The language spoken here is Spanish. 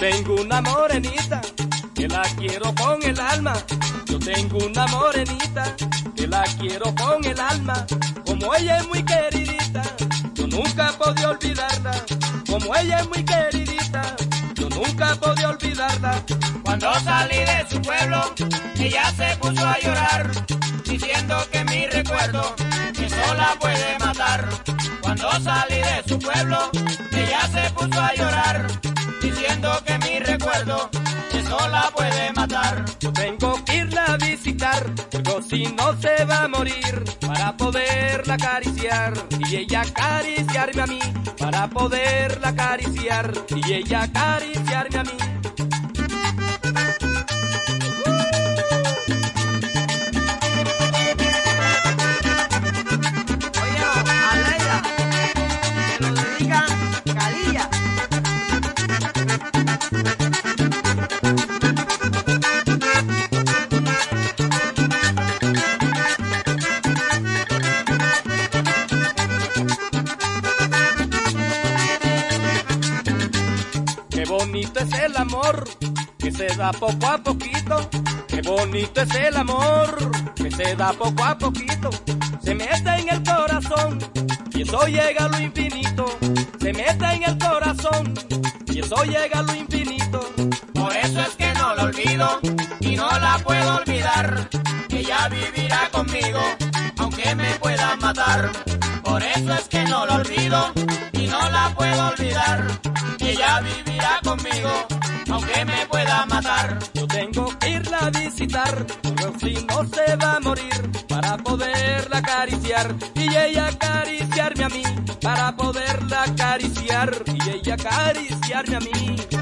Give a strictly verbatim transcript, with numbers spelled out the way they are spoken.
tengo una morenita que la quiero con el alma. Yo tengo una morenita que la quiero con el alma. Como ella es muy queridita, yo nunca podía olvidarla. Como ella es muy queridita, yo nunca podía olvidarla. Cuando salí de su pueblo, ella se puso a llorar, diciendo que mi recuerdo eso la puede matar. Cuando salí de su pueblo, ella se puso a llorar, diciendo que mi recuerdo eso la puede matar. Yo tengo que irla a visitar, pero si no se va a morir, para poderla acariciar y ella acariciarme a mí, para poderla acariciar y ella acariciarme a mí. Qué bonito es el amor que se da poco a poquito. Qué bonito es el amor que se da poco a poquito. Se mete en el corazón y eso llega a lo infinito. Se mete en el corazón y eso llega a lo infinito. Por eso es que no la olvido y no la puedo olvidar. Ella vivirá conmigo aunque me puedan matar. Por eso es que no la olvido y no la puedo olvidar. Ella vivirá conmigo aunque me pueda matar. Yo tengo que irla a visitar, pero si no se va a morir, para poderla acariciar y ella acariciarme a mí, para poderla acariciar y ella acariciarme a mí.